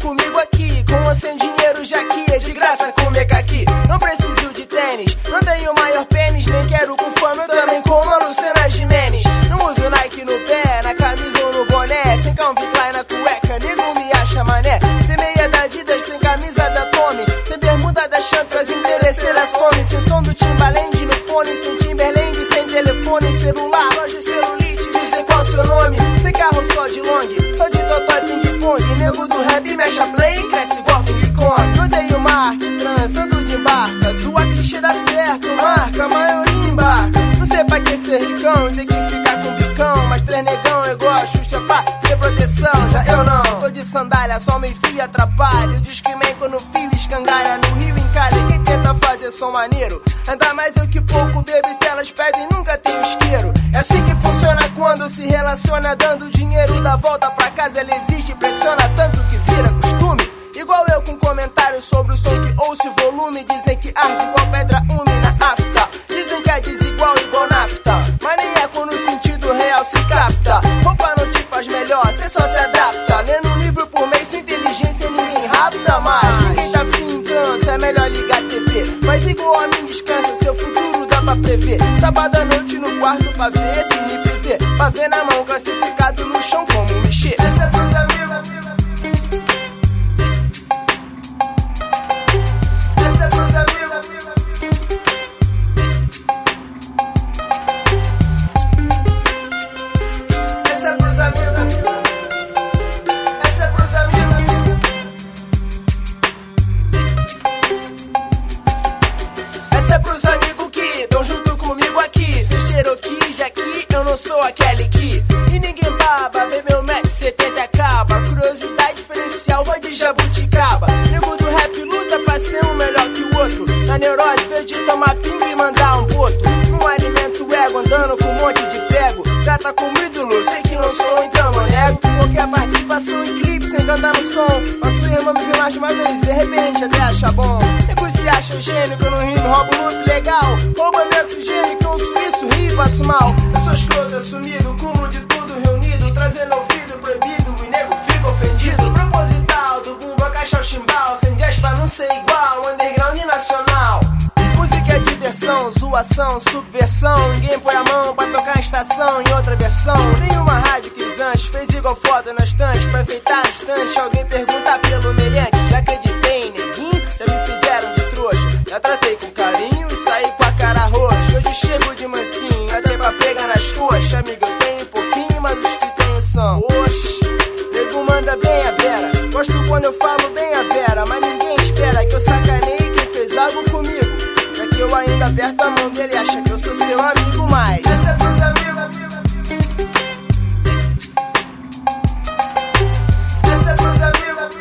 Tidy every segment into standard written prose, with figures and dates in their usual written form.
comigo aqui, com ou sem dinheiro já que é de graça comer caqui. Não preciso de tênis, não tenho maior pênis, nem quero com fama, eu também como a Luciana Gimenez. Não uso Nike no pé, na camisa ou no boné, sem Calvin Klein na cueca, nego me acha mané. Sem meia da Adidas, sem camisa da Tommy, sem bermuda da Champions, interesseira some. Sem som do Timbaland no fone, sem Timberland, sem telefone celular, só de celulite, dizer qual seu nome. Sem carro, só de long, só de totó e ping-pong. Nego do rap me acha play, cresce igual King Kong. Odeio mar, trânsito de barca, tua clichê dá certo, marca, a maioria embarca. Não sei pra que ser ricão, tem que ficar com bicão, mas três negão eu gosto, Xuxa pra ter proteção. Já eu não, tô de sandália, só me enfia, atrapalha. O Discman quando fio escangalha, no Rio encalha. Quem tenta fazer som maneiro, ainda mais eu que pouco bebo, se elas pedem nunca tenho isqueiro. É assim que funciona quando se relaciona, dando dinheiro da volta pra casa. Ela exige, pressiona tanto que vira costume. Igual eu com comentários sobre o som que ouço e volume. Dizem que arde igual pedra úmida na afta. Dizem que é desigual igual nafta, mas nem é quando o sentido real se capta. Roupa não te faz melhor, cê só se adapta. Lendo um livro por mês, sua inteligência ninguém rapta mais. Ninguém tá afim em cansa, é melhor ligar a TV. Mas igual a mim descansa, seu futuro dá pra prever. Sábado à noite no quarto pra ver esse NPV. Pra ver na mão, classificado no chão como mexer. Essa é pros amigos. Essa é pros amigos. Essa é pros amigos. Essa é pros amigos. Essa é pros amigos que tão junto comigo aqui. Sem Cherokee, já que eu não sou aquele que. E ninguém baba, vê meu 1,70m acaba. Curiosidade diferencial, vai de jabuticaba. Nego do rap luta pra ser um melhor que o outro. Na neurose, veio de tomar pinga e mandar um boto. Não alimento o ego, andando com um monte de prego. Trata como ídolo, sei que não sou, então eu nego. Qualquer participação em clipe sem cantar no som. A sua irmã me viu mais uma vez, de repente até acha bom. Nego se acha gênio, que eu não rimo, roubo muito legal. Rouba meu oxigênio, que eu suíço, rio e passo mal. Eu sou escroto, assumido, cúmulo de tudo reunido. Trazendo ouvido proibido, e nego fica ofendido. Proposital, do bumbo a caixa ao chimbal. Sem jazz pra não ser igual, underground e nacional. Música é diversão, zoação, subversão. Ninguém põe a mão pra tocar em estação em outra versão. Tem uma rádio que Zanche fez igual foto na estante. Pra enfeitar a estante, alguém pergunta pelo meliante. Já acreditei em neguinho, já me fizeram de trouxa. Já tratei com carinho e saí com a cara roxa. Hoje chego de mansinho, até pra pegar nas coxas. Amiga, eu tenho pouquinho, mas os que tenho são. Oxi, nego manda bem a Vera. Gosto quando eu falo bem a Vera, mas ninguém espera que eu sacaneie quem fez algo comigo. Já que eu ainda aperto a mão dele, acha que eu sou seu amigo, mas essa é pros amigos. Essa é pros amigos.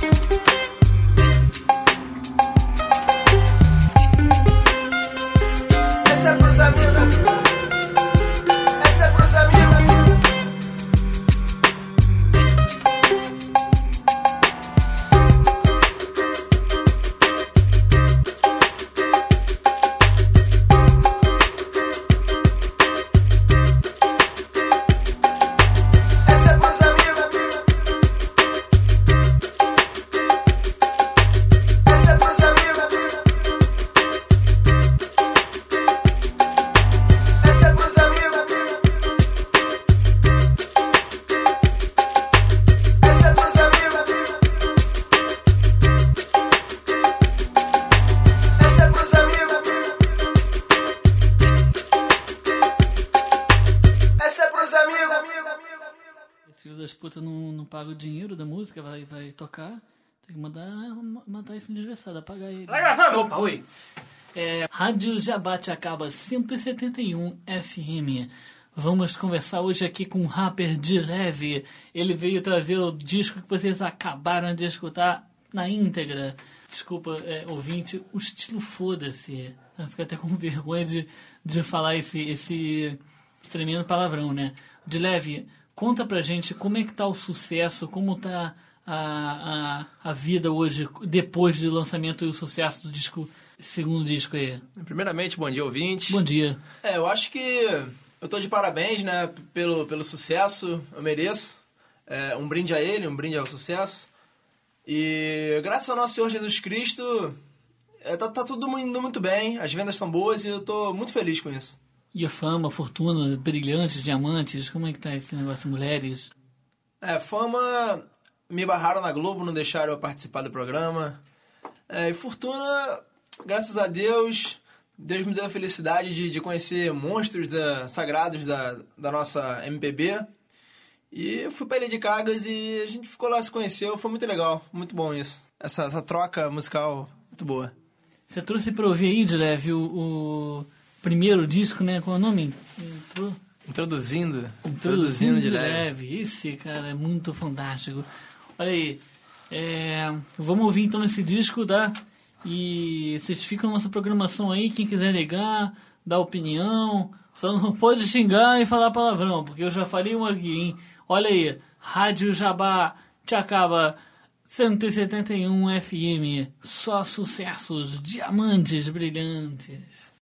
Essa é pros amigos. Essa é pros amigos. Puta não paga o dinheiro da música, vai tocar, tem que matar esse desgraçado, apagar ele. Vai gravando, opa, oi. Rádio Jabaticaba 171 FM. Vamos conversar hoje aqui com o rapper D-Leve. Ele veio trazer o disco que vocês acabaram de escutar na íntegra. Desculpa, ouvinte, o estilo foda-se. Eu fico até com vergonha de falar esse tremendo palavrão, né? D-Leve, conta pra gente como é que tá o sucesso, como tá a vida hoje, depois do lançamento e o sucesso do disco, segundo disco aí. Primeiramente, bom dia, ouvinte. Bom dia. Eu acho que eu tô de parabéns, né, pelo sucesso, eu mereço. Um brinde a ele, um brinde ao sucesso. E graças ao nosso Senhor Jesus Cristo, tá tudo indo muito bem, as vendas estão boas e eu tô muito feliz com isso. E a fama, a fortuna, brilhantes, diamantes, como é que tá esse negócio, mulheres? Fama, me barraram na Globo, não deixaram eu participar do programa. E fortuna, graças a Deus me deu a felicidade de conhecer monstros sagrados da nossa MPB. E eu fui pra Ilha de Cagas e a gente ficou lá, se conheceu, foi muito legal, muito bom isso. Essa troca musical muito boa. Você trouxe pra ouvir aí, Dileve, o primeiro disco, né? Qual é o nome? Introduzindo de leve. Esse, cara, é muito fantástico. Olha aí, vamos ouvir então esse disco, tá? E vocês ficam na nossa programação aí, quem quiser ligar, dar opinião, só não pode xingar e falar palavrão, porque eu já falei um aqui, hein? Olha aí, Rádio Jabaticaba 171 FM, só sucessos, diamantes brilhantes.